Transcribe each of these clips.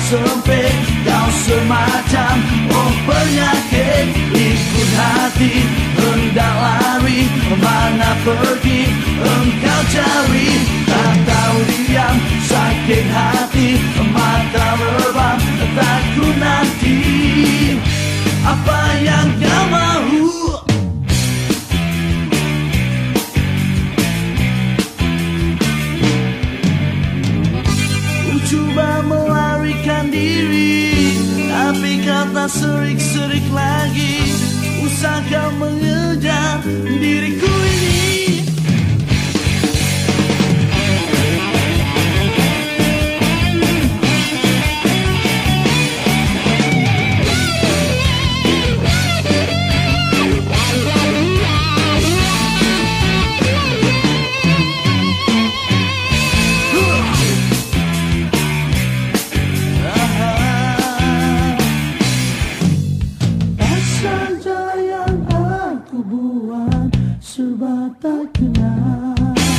sempit, kau semacam penyakit. Ikut hati, hendak lari, mana pergi engkau cari. Tak tahu diam, sakit hati, mata rebam, takut nanti apa yang kau mahu. Coba melarikan diri, tapi kau tak serik-serik lagi. Usah kau mengejar diriku ini. Serba tak kenal,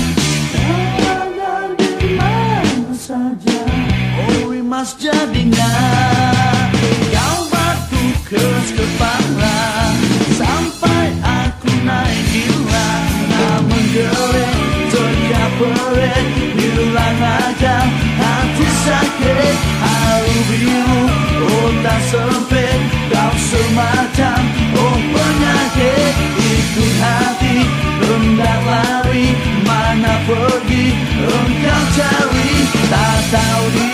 ada di mana saja. Oh, emas jadinya kau batu keras kepala, sampai aku naik gila. Namun geleng terkaperet, hilang aja hati sakit. Haru biru, otak sempit, kau semacam penyakit. Ikut hati, hendak lari, mana pergi engkau cari. Tak tahu